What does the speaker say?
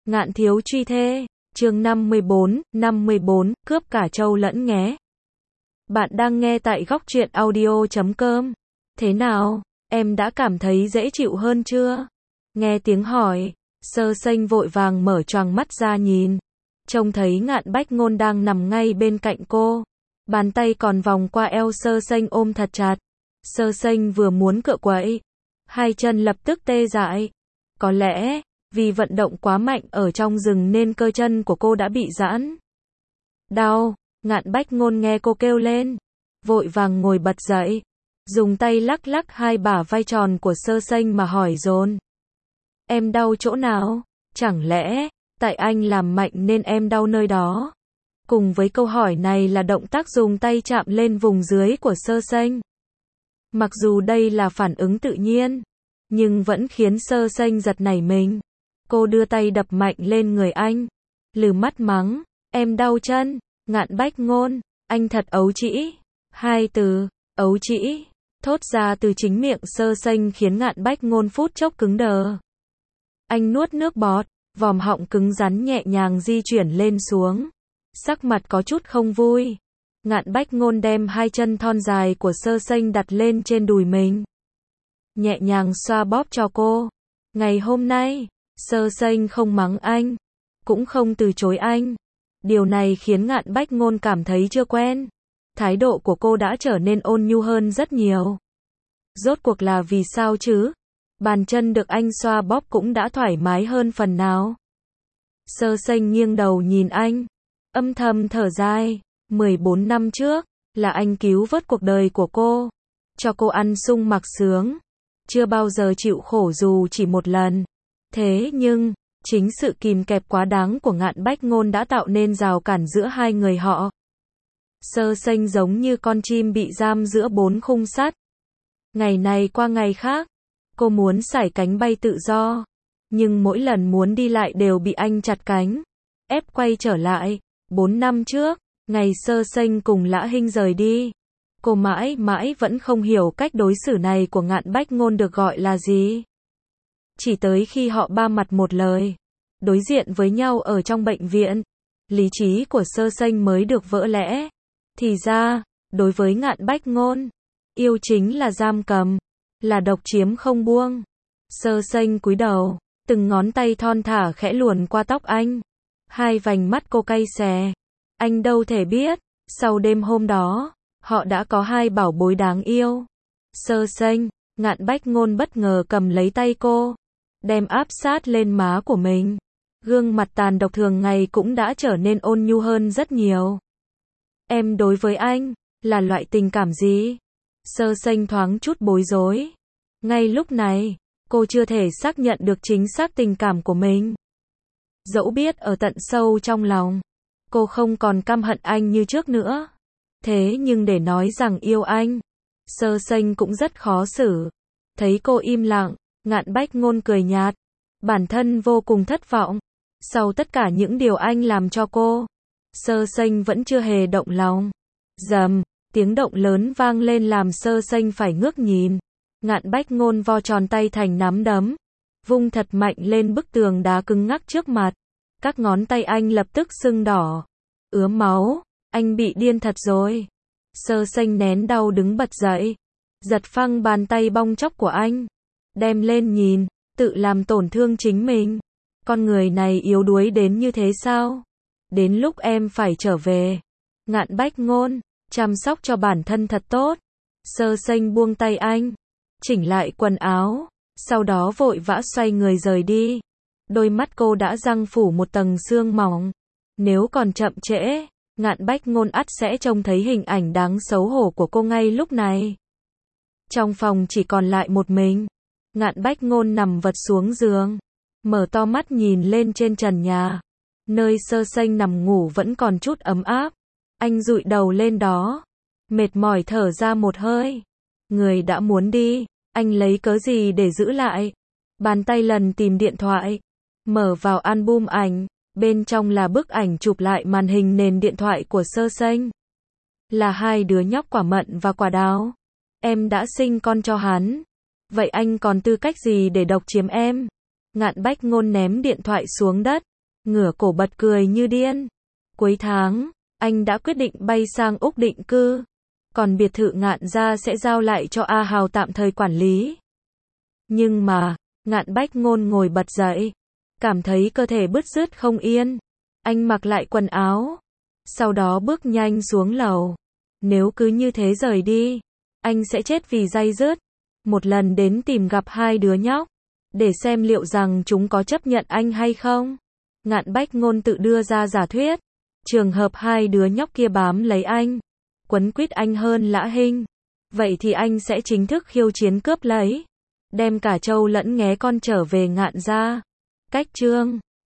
Ngạn thiếu truy thê, chương 54, cướp cả trâu lẫn nghé. Bạn đang nghe tại góc truyện audio.com. Thế nào, em đã cảm thấy dễ chịu hơn chưa? Nghe tiếng hỏi, Sơ Sênh vội vàng mở choàng mắt ra nhìn. Trông thấy Ngạn Bách Ngôn đang nằm ngay bên cạnh cô. Bàn tay còn vòng qua eo Sơ Sênh ôm thật chặt. Sơ Sênh vừa muốn cựa quậy, hai chân lập tức tê dại. Có lẽ vì vận động quá mạnh ở trong rừng nên cơ chân của cô đã bị giãn. Đau, Ngạn Bách Ngôn nghe cô kêu lên, vội vàng ngồi bật dậy, dùng tay lắc lắc hai bả vai tròn của Sơ Sênh mà hỏi dồn. Em đau chỗ nào? Chẳng lẽ tại anh làm mạnh nên em đau nơi đó? Cùng với câu hỏi này là động tác dùng tay chạm lên vùng dưới của Sơ Sênh. Mặc dù đây là phản ứng tự nhiên, nhưng vẫn khiến Sơ Sênh giật nảy mình. Cô đưa tay đập mạnh lên người anh, lừ mắt mắng, em đau chân. Ngạn Bách Ngôn, anh thật ấu trĩ. Hai từ, ấu trĩ, thốt ra từ chính miệng Sơ Sênh khiến Ngạn Bách Ngôn phút chốc cứng đờ. Anh nuốt nước bọt, vòm họng cứng rắn nhẹ nhàng di chuyển lên xuống. Sắc mặt có chút không vui. Ngạn Bách Ngôn đem hai chân thon dài của Sơ Sênh đặt lên trên đùi mình, nhẹ nhàng xoa bóp cho cô. Ngày hôm nay, Sơ Sênh không mắng anh, cũng không từ chối anh. Điều này khiến Ngạn Bách Ngôn cảm thấy chưa quen. Thái độ của cô đã trở nên ôn nhu hơn rất nhiều. Rốt cuộc là vì sao chứ? Bàn chân được anh xoa bóp cũng đã thoải mái hơn phần nào. Sơ Sênh nghiêng đầu nhìn anh, âm thầm thở dài. 14 năm trước, là anh cứu vớt cuộc đời của cô, cho cô ăn sung mặc sướng, chưa bao giờ chịu khổ dù chỉ một lần. Thế nhưng, chính sự kìm kẹp quá đáng của Ngạn Bách Ngôn đã tạo nên rào cản giữa hai người họ. Sơ Sênh giống như con chim bị giam giữa bốn khung sắt. Ngày này qua ngày khác, cô muốn sải cánh bay tự do, nhưng mỗi lần muốn đi lại đều bị anh chặt cánh, ép quay trở lại. 4 năm trước, ngày Sơ Sênh cùng Lã Hinh rời đi, cô mãi mãi vẫn không hiểu cách đối xử này của Ngạn Bách Ngôn được gọi là gì. Chỉ tới khi họ ba mặt một lời, đối diện với nhau ở trong bệnh viện, lý trí của Sơ Sênh mới được vỡ lẽ. Thì ra, đối với Ngạn Bách Ngôn, yêu chính là giam cầm, là độc chiếm không buông. Sơ Sênh cúi đầu, từng ngón tay thon thả khẽ luồn qua tóc anh. Hai vành mắt cô cay xè. Anh đâu thể biết, sau đêm hôm đó, họ đã có hai bảo bối đáng yêu. Sơ Sênh, Ngạn Bách Ngôn bất ngờ cầm lấy tay cô, đem áp sát lên má của mình. Gương mặt tàn độc thường ngày cũng đã trở nên ôn nhu hơn rất nhiều. Em đối với anh, là loại tình cảm gì? Sơ Sênh thoáng chút bối rối. Ngay lúc này, cô chưa thể xác nhận được chính xác tình cảm của mình. Dẫu biết ở tận sâu trong lòng, cô không còn căm hận anh như trước nữa. Thế nhưng để nói rằng yêu anh, Sơ Sênh cũng rất khó xử. Thấy cô im lặng, Ngạn Bách Ngôn cười nhạt. Bản thân vô cùng thất vọng. Sau tất cả những điều anh làm cho cô, Sơ Sênh vẫn chưa hề động lòng. Rầm, tiếng động lớn vang lên làm Sơ Sênh phải ngước nhìn. Ngạn Bách Ngôn vo tròn tay thành nắm đấm, vung thật mạnh lên bức tường đá cứng ngắc trước mặt. Các ngón tay anh lập tức sưng đỏ, ứa máu. Anh bị điên thật rồi. Sơ Sênh nén đau đứng bật dậy, giật phăng bàn tay bong tróc của anh, đem lên nhìn, tự làm tổn thương chính mình. Con người này yếu đuối đến như thế sao? Đến lúc em phải trở về. Ngạn Bách Ngôn, chăm sóc cho bản thân thật tốt. Sơ Sênh buông tay anh, chỉnh lại quần áo, sau đó vội vã xoay người rời đi. Đôi mắt cô đã răng phủ một tầng sương mỏng. Nếu còn chậm trễ, Ngạn Bách Ngôn ắt sẽ trông thấy hình ảnh đáng xấu hổ của cô ngay lúc này. Trong phòng chỉ còn lại một mình. Ngạn Bách Ngôn nằm vật xuống giường, mở to mắt nhìn lên trên trần nhà. Nơi Sơ Sênh nằm ngủ vẫn còn chút ấm áp. Anh dụi đầu lên đó, mệt mỏi thở ra một hơi. Người đã muốn đi, anh lấy cớ gì để giữ lại? Bàn tay lần tìm điện thoại, mở vào album ảnh. Bên trong là bức ảnh chụp lại màn hình nền điện thoại của Sơ Sênh. Là hai đứa nhóc Quả Mận và Quả Đào. Em đã sinh con cho hắn. Vậy anh còn tư cách gì để độc chiếm em? Ngạn Bách Ngôn ném điện thoại xuống đất, ngửa cổ bật cười như điên. Cuối tháng, anh đã quyết định bay sang Úc định cư. Còn biệt thự Ngạn gia sẽ giao lại cho A Hào tạm thời quản lý. Nhưng mà, Ngạn Bách Ngôn ngồi bật dậy. Cảm thấy cơ thể bứt rứt không yên. Anh mặc lại quần áo. Sau đó bước nhanh xuống lầu. Nếu cứ như thế rời đi, anh sẽ chết vì day dứt. Một lần đến tìm gặp hai đứa nhóc. Để xem liệu rằng chúng có chấp nhận anh hay không. Ngạn Bách Ngôn tự đưa ra giả thuyết. Trường hợp hai đứa nhóc kia bám lấy anh, quấn quýt anh hơn Lã Hinh, vậy thì anh sẽ chính thức khiêu chiến cướp lấy. Đem cả Châu lẫn Nghé con trở về Ngạn gia. Cách chương